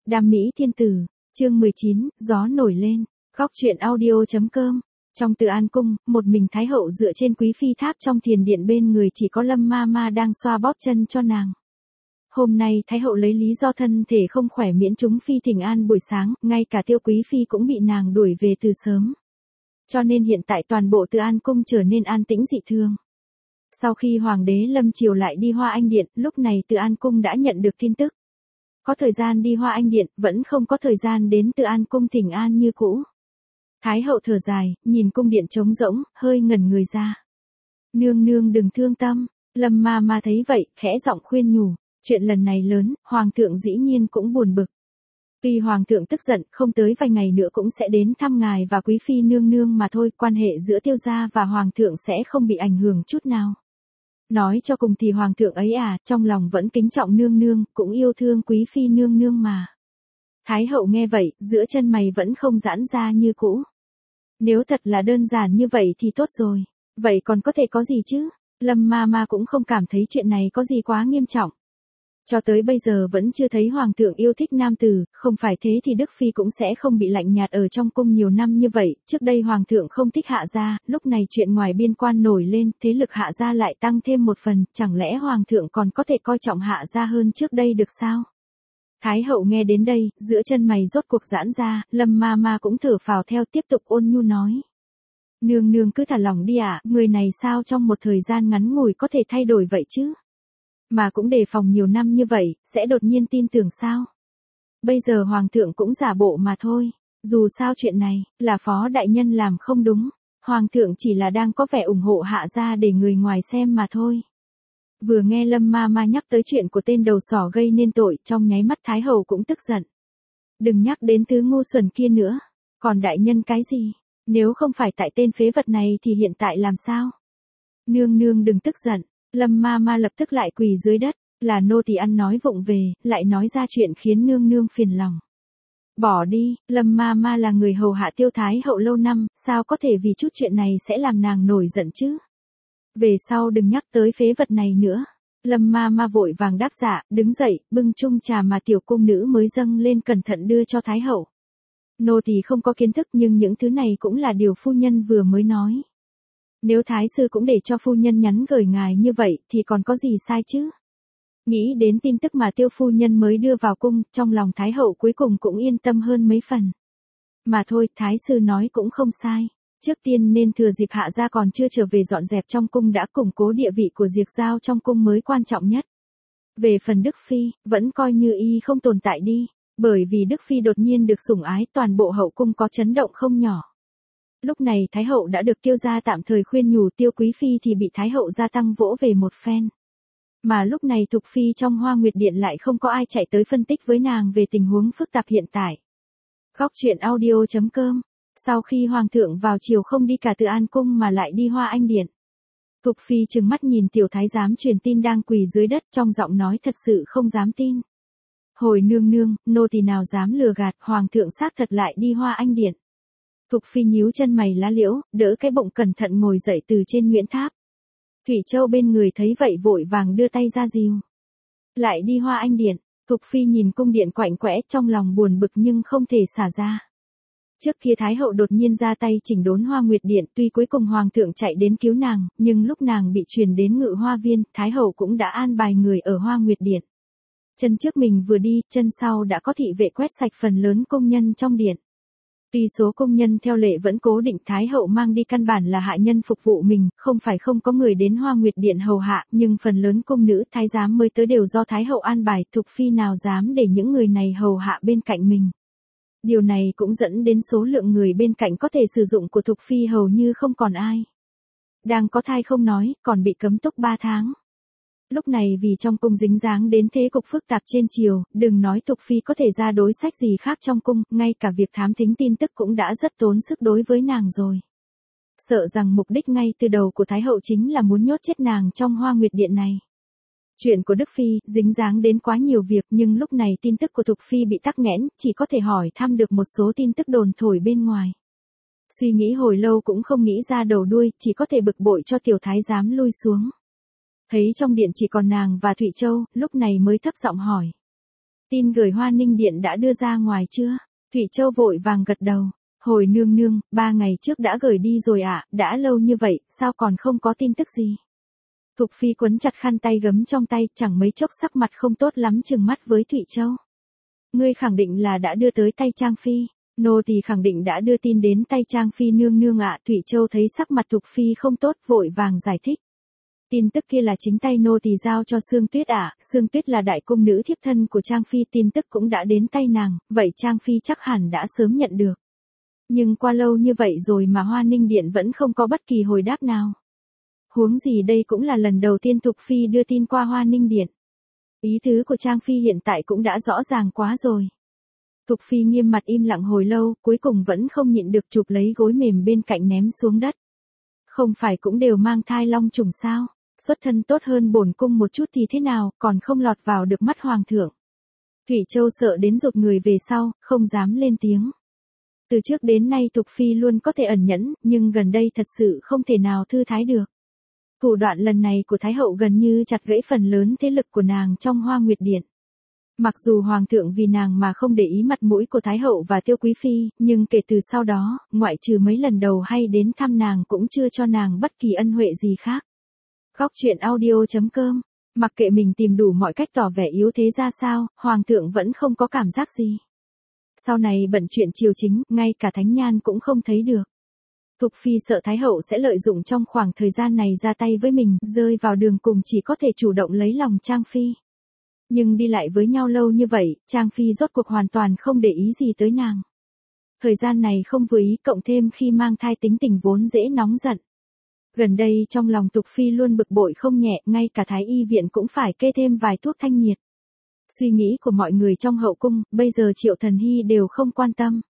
Đam mỹ thiên tử, chương 19, gió nổi lên, góc truyện audio.com. Trong Từ An cung, một mình Thái hậu dựa trên quý phi tháp trong thiền điện, bên người chỉ có Lâm ma ma đang xoa bóp chân cho nàng. Hôm nay Thái hậu lấy lý do thân thể không khỏe miễn chúng phi thỉnh an buổi sáng, ngay cả Tiêu quý phi cũng bị nàng đuổi về từ sớm. Cho nên hiện tại toàn bộ Từ An cung trở nên an tĩnh dị thường. Sau khi hoàng đế Lâm Triều lại đi Hoa Anh điện, lúc này Từ An cung đã nhận được tin tức. Có thời gian đi Hoa Anh điện, vẫn không có thời gian đến Từ An cung thỉnh an như cũ. Thái hậu thở dài, nhìn cung điện trống rỗng, hơi ngẩn người ra. Nương nương đừng thương tâm. Lâm ma ma thấy vậy, khẽ giọng khuyên nhủ. Chuyện lần này lớn, hoàng thượng dĩ nhiên cũng buồn bực. Tuy hoàng thượng tức giận, không tới vài ngày nữa cũng sẽ đến thăm ngài và quý phi nương nương mà thôi, quan hệ giữa Tiêu gia và hoàng thượng sẽ không bị ảnh hưởng chút nào. Nói cho cùng thì hoàng thượng ấy trong lòng vẫn kính trọng nương nương, cũng yêu thương quý phi nương nương mà. Thái hậu nghe vậy, giữa chân mày vẫn không giãn ra như cũ. Nếu thật là đơn giản như vậy thì tốt rồi. Vậy còn có thể có gì chứ? Lâm ma ma cũng không cảm thấy chuyện này có gì quá nghiêm trọng. Cho tới bây giờ vẫn chưa thấy hoàng thượng yêu thích nam tử, không phải thế thì Đức Phi cũng sẽ không bị lạnh nhạt ở trong cung nhiều năm như vậy. Trước đây hoàng thượng không thích Hạ gia, lúc này chuyện ngoài biên quan nổi lên, thế lực Hạ gia lại tăng thêm một phần, chẳng lẽ hoàng thượng còn có thể coi trọng Hạ gia hơn trước đây được sao? Thái hậu nghe đến đây, giữa chân mày rốt cuộc giãn ra, Lâm ma ma cũng thở phào theo, tiếp tục ôn nhu nói. Nương nương cứ thả lỏng đi người này sao trong một thời gian ngắn ngủi có thể thay đổi vậy chứ? Mà cũng đề phòng nhiều năm như vậy, sẽ đột nhiên tin tưởng sao? Bây giờ hoàng thượng cũng giả bộ mà thôi. Dù sao chuyện này, là phó đại nhân làm không đúng. Hoàng thượng chỉ là đang có vẻ ủng hộ Hạ gia để người ngoài xem mà thôi. Vừa nghe Lâm ma ma nhắc tới chuyện của tên đầu sỏ gây nên tội, trong nháy mắt Thái hậu cũng tức giận. Đừng nhắc đến thứ ngu xuẩn kia nữa. Còn đại nhân cái gì? Nếu không phải tại tên phế vật này thì hiện tại làm sao? Nương nương đừng tức giận. Lâm ma ma lập tức lại quỳ dưới đất, là nô tỳ ăn nói vụng về, lại nói ra chuyện khiến nương nương phiền lòng. Bỏ đi, Lâm ma ma là người hầu hạ Tiêu Thái hậu lâu năm, sao có thể vì chút chuyện này sẽ làm nàng nổi giận chứ? Về sau đừng nhắc tới phế vật này nữa. Lâm ma ma vội vàng đáp dạ, đứng dậy, bưng chung trà mà tiểu cung nữ mới dâng lên cẩn thận đưa cho Thái hậu. Nô tỳ không có kiến thức nhưng những thứ này cũng là điều phu nhân vừa mới nói. Nếu thái sư cũng để cho phu nhân nhắn gửi ngài như vậy thì còn có gì sai chứ? Nghĩ đến tin tức mà Tiêu phu nhân mới đưa vào cung, trong lòng Thái hậu cuối cùng cũng yên tâm hơn mấy phần. Mà thôi, thái sư nói cũng không sai. Trước tiên nên thừa dịp Hạ gia còn chưa trở về dọn dẹp trong cung đã củng cố địa vị của Diệc Giao trong cung mới quan trọng nhất. Về phần Đức Phi, vẫn coi như y không tồn tại đi. Bởi vì Đức Phi đột nhiên được sủng ái, toàn bộ hậu cung có chấn động không nhỏ. Lúc này Thái hậu đã được Tiêu gia tạm thời khuyên nhủ, Tiêu quý phi thì bị Thái hậu gia tăng vỗ về một phen. Mà lúc này Thục Phi trong Hoa Nguyệt Điện lại không có ai chạy tới phân tích với nàng về tình huống phức tạp hiện tại. Góc truyện audio.com. Sau khi hoàng thượng vào chiều không đi cả Từ An cung mà lại đi Hoa Anh điện. Thục Phi trừng mắt nhìn tiểu thái giám truyền tin đang quỳ dưới đất, trong giọng nói thật sự không dám tin. Hồi nương nương, nô tỳ nào dám lừa gạt, hoàng thượng xác thật lại đi Hoa Anh điện. Thục Phi nhíu chân mày lá liễu, đỡ cái bụng cẩn thận ngồi dậy từ trên Nguyễn Tháp. Thủy Châu bên người thấy vậy vội vàng đưa tay ra dìu. Lại đi Hoa Anh điện. Thục Phi nhìn cung điện quạnh quẽ, trong lòng buồn bực nhưng không thể xả ra. Trước kia Thái hậu đột nhiên ra tay chỉnh đốn Hoa Nguyệt điện, tuy cuối cùng hoàng thượng chạy đến cứu nàng, nhưng lúc nàng bị truyền đến Ngự Hoa viên, Thái hậu cũng đã an bài người ở Hoa Nguyệt điện. Chân trước mình vừa đi, chân sau đã có thị vệ quét sạch phần lớn công nhân trong điện. Tuy số công nhân theo lệ vẫn cố định Thái hậu mang đi căn bản là hạ nhân phục vụ mình, không phải không có người đến Hoa Nguyệt điện hầu hạ, nhưng phần lớn cung nữ thái giám mới tới đều do Thái hậu an bài, Thục Phi nào dám để những người này hầu hạ bên cạnh mình. Điều này cũng dẫn đến số lượng người bên cạnh có thể sử dụng của Thục Phi hầu như không còn ai. Đang có thai không nói, còn bị cấm túc 3 tháng. Lúc này vì trong cung dính dáng đến thế cục phức tạp trên triều, đừng nói Thục Phi có thể ra đối sách gì khác trong cung, ngay cả việc thám thính tin tức cũng đã rất tốn sức đối với nàng rồi. Sợ rằng mục đích ngay từ đầu của Thái hậu chính là muốn nhốt chết nàng trong Hoa Nguyệt điện này. Chuyện của Đức Phi dính dáng đến quá nhiều việc, nhưng lúc này tin tức của Thục Phi bị tắc nghẽn, chỉ có thể hỏi thăm được một số tin tức đồn thổi bên ngoài. Suy nghĩ hồi lâu cũng không nghĩ ra đầu đuôi, chỉ có thể bực bội cho tiểu thái giám lui xuống. Thấy trong điện chỉ còn nàng và Thụy Châu, lúc này mới thấp giọng hỏi. Tin gửi Hoa Ninh Điện đã đưa ra ngoài chưa? Thủy Châu vội vàng gật đầu. Hồi nương nương, 3 ngày trước đã gửi đi rồi ạ, đã lâu như vậy, sao còn không có tin tức gì? Thục Phi quấn chặt khăn tay gấm trong tay, chẳng mấy chốc sắc mặt không tốt lắm trừng mắt với Thủy Châu. Ngươi khẳng định là đã đưa tới tay Trang Phi. Nô tỳ khẳng định đã đưa tin đến tay Trang Phi nương nương ạ. Thủy Châu thấy sắc mặt Thục Phi không tốt vội vàng giải thích. Tin tức kia là chính tay nô tỳ giao cho Sương Tuyết ạ. Sương Tuyết là đại cung nữ thiếp thân của Trang Phi, tin tức cũng đã đến tay nàng, vậy Trang Phi chắc hẳn đã sớm nhận được. Nhưng qua lâu như vậy rồi mà Hoa Ninh Điện vẫn không có bất kỳ hồi đáp nào. Huống gì đây cũng là lần đầu tiên Thục Phi đưa tin qua Hoa Ninh Điện. Ý tứ của Trang Phi hiện tại cũng đã rõ ràng quá rồi. Thục Phi nghiêm mặt im lặng hồi lâu, cuối cùng vẫn không nhịn được chụp lấy gối mềm bên cạnh ném xuống đất. Không phải cũng đều mang thai long trùng sao? Xuất thân tốt hơn bổn cung một chút thì thế nào, còn không lọt vào được mắt hoàng thượng. Thủy Châu sợ đến rụt người về sau, không dám lên tiếng. Từ trước đến nay Thục Phi luôn có thể ẩn nhẫn, nhưng gần đây thật sự không thể nào thư thái được. Thủ đoạn lần này của Thái Hậu gần như chặt gãy phần lớn thế lực của nàng trong Hoa Nguyệt Điện. Mặc dù Hoàng thượng vì nàng mà không để ý mặt mũi của Thái Hậu và Tiêu Quý Phi, nhưng kể từ sau đó, ngoại trừ mấy lần đầu hay đến thăm nàng cũng chưa cho nàng bất kỳ ân huệ gì khác. Góc truyện audio.com. Mặc kệ mình tìm đủ mọi cách tỏ vẻ yếu thế ra sao, Hoàng thượng vẫn không có cảm giác gì. Sau này bận chuyện triều chính, ngay cả Thánh Nhan cũng không thấy được. Thục Phi sợ Thái Hậu sẽ lợi dụng trong khoảng thời gian này ra tay với mình, rơi vào đường cùng chỉ có thể chủ động lấy lòng Trang Phi. Nhưng đi lại với nhau lâu như vậy, Trang Phi rốt cuộc hoàn toàn không để ý gì tới nàng. Thời gian này không vừa ý cộng thêm khi mang thai tính tình vốn dễ nóng giận. Gần đây trong lòng Thục Phi luôn bực bội không nhẹ, ngay cả Thái Y viện cũng phải kê thêm vài thuốc thanh nhiệt. Suy nghĩ của mọi người trong hậu cung, bây giờ Triệu Thần Hy đều không quan tâm.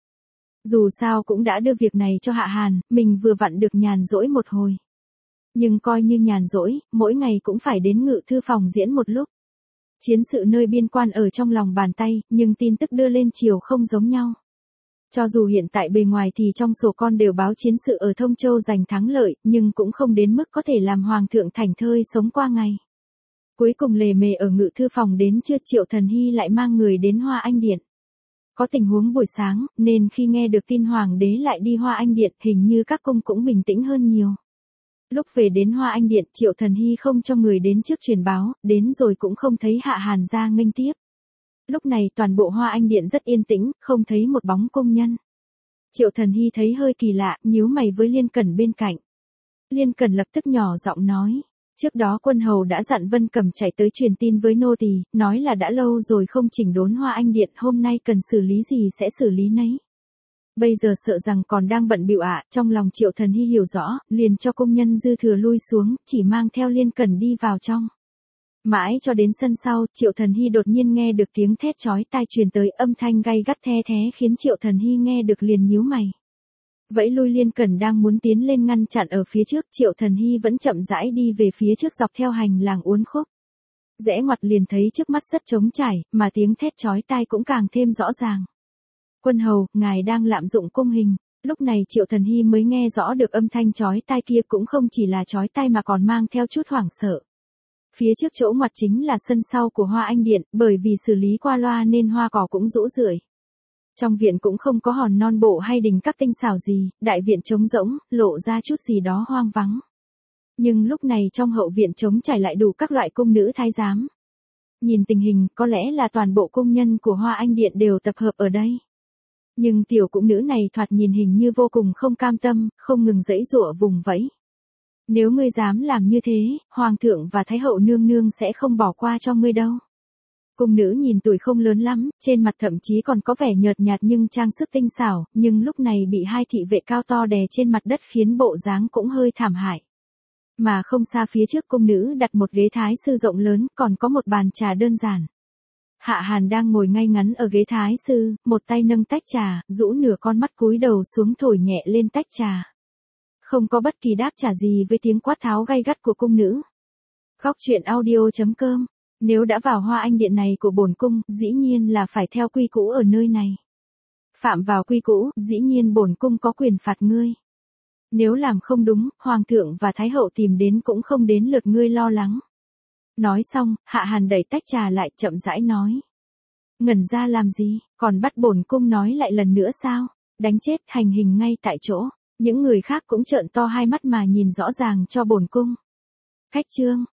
Dù sao cũng đã đưa việc này cho Hạ Hàn, mình vừa vặn được nhàn rỗi một hồi. Nhưng coi như nhàn rỗi, mỗi ngày cũng phải đến ngự thư phòng diễn một lúc. Chiến sự nơi biên quan ở trong lòng bàn tay, nhưng tin tức đưa lên triều không giống nhau. Cho dù hiện tại bề ngoài thì trong sổ con đều báo chiến sự ở Thông Châu giành thắng lợi, nhưng cũng không đến mức có thể làm Hoàng thượng thảnh thơi sống qua ngày. Cuối cùng lề mề ở ngự thư phòng đến trưa Triệu Thần Hy lại mang người đến Hoa Anh Điện. Có tình huống buổi sáng, nên khi nghe được tin Hoàng đế lại đi Hoa Anh Điện, hình như các cung cũng bình tĩnh hơn nhiều. Lúc về đến Hoa Anh Điện, Triệu Thần Hy không cho người đến trước truyền báo, đến rồi cũng không thấy Hạ Hàn ra nghênh tiếp. Lúc này toàn bộ Hoa Anh Điện rất yên tĩnh, không thấy một bóng cung nhân. Triệu Thần Hy thấy hơi kỳ lạ, nhíu mày với Liên Cẩn bên cạnh. Liên Cẩn lập tức nhỏ giọng nói. Trước đó quân hầu đã dặn Vân Cẩm chạy tới truyền tin với nô tỳ, nói là đã lâu rồi không chỉnh đốn Hoa Anh Điện, hôm nay cần xử lý gì sẽ xử lý nấy. Bây giờ sợ rằng còn đang bận bịu ạ, trong lòng Triệu Thần Hy hiểu rõ, liền cho công nhân dư thừa lui xuống, chỉ mang theo Liên Cẩn đi vào trong. Mãi cho đến sân sau, Triệu Thần Hy đột nhiên nghe được tiếng thét chói tai truyền tới, âm thanh gay gắt the thé khiến Triệu Thần Hy nghe được liền nhíu mày. Vẫy lui Liên Cẩn đang muốn tiến lên ngăn chặn ở phía trước, Triệu Thần Hy vẫn chậm rãi đi về phía trước dọc theo hành lang uốn khúc. Rẽ ngoặt liền thấy trước mắt rất trống trải, mà tiếng thét chói tai cũng càng thêm rõ ràng. Quân hầu, ngài đang lạm dụng cung hình. Lúc này Triệu Thần Hy mới nghe rõ được âm thanh chói tai kia cũng không chỉ là chói tai mà còn mang theo chút hoảng sợ. Phía trước chỗ ngoặt chính là sân sau của Hoa Anh Điện, bởi vì xử lý qua loa nên hoa cỏ cũng rũ rượi. Trong viện cũng không có hòn non bộ hay đình các tinh xảo gì, đại viện trống rỗng, lộ ra chút gì đó hoang vắng. Nhưng lúc này trong hậu viện trống trải lại đủ các loại cung nữ thái giám. Nhìn tình hình, có lẽ là toàn bộ cung nhân của Hoa Anh Điện đều tập hợp ở đây. Nhưng tiểu cung nữ này thoạt nhìn hình như vô cùng không cam tâm, không ngừng giãy giụa vùng vẫy. Nếu ngươi dám làm như thế, Hoàng thượng và Thái hậu nương nương sẽ không bỏ qua cho ngươi đâu. Cung nữ nhìn tuổi không lớn lắm, trên mặt thậm chí còn có vẻ nhợt nhạt nhưng trang sức tinh xảo, nhưng lúc này bị hai thị vệ cao to đè trên mặt đất khiến bộ dáng cũng hơi thảm hại. Mà không xa phía trước cung nữ đặt một ghế thái sư rộng lớn, còn có một bàn trà đơn giản. Hạ Hàn đang ngồi ngay ngắn ở ghế thái sư, một tay nâng tách trà, rũ nửa con mắt cúi đầu xuống thổi nhẹ lên tách trà. Không có bất kỳ đáp trả gì với tiếng quát tháo gay gắt của cung nữ. Góc truyện audio.com. Nếu đã vào Hoa Anh Điện này của bổn cung, dĩ nhiên là phải theo quy cũ ở nơi này. Phạm vào quy cũ, dĩ nhiên bổn cung có quyền phạt ngươi. Nếu làm không đúng, Hoàng thượng và Thái hậu tìm đến cũng không đến lượt ngươi lo lắng. Nói xong, Hạ Hàn đẩy tách trà lại chậm rãi nói. Ngẩn ra làm gì, còn bắt bổn cung nói lại lần nữa sao? Đánh chết, hành hình ngay tại chỗ. Những người khác cũng trợn to hai mắt mà nhìn rõ ràng cho bổn cung. Khách trương,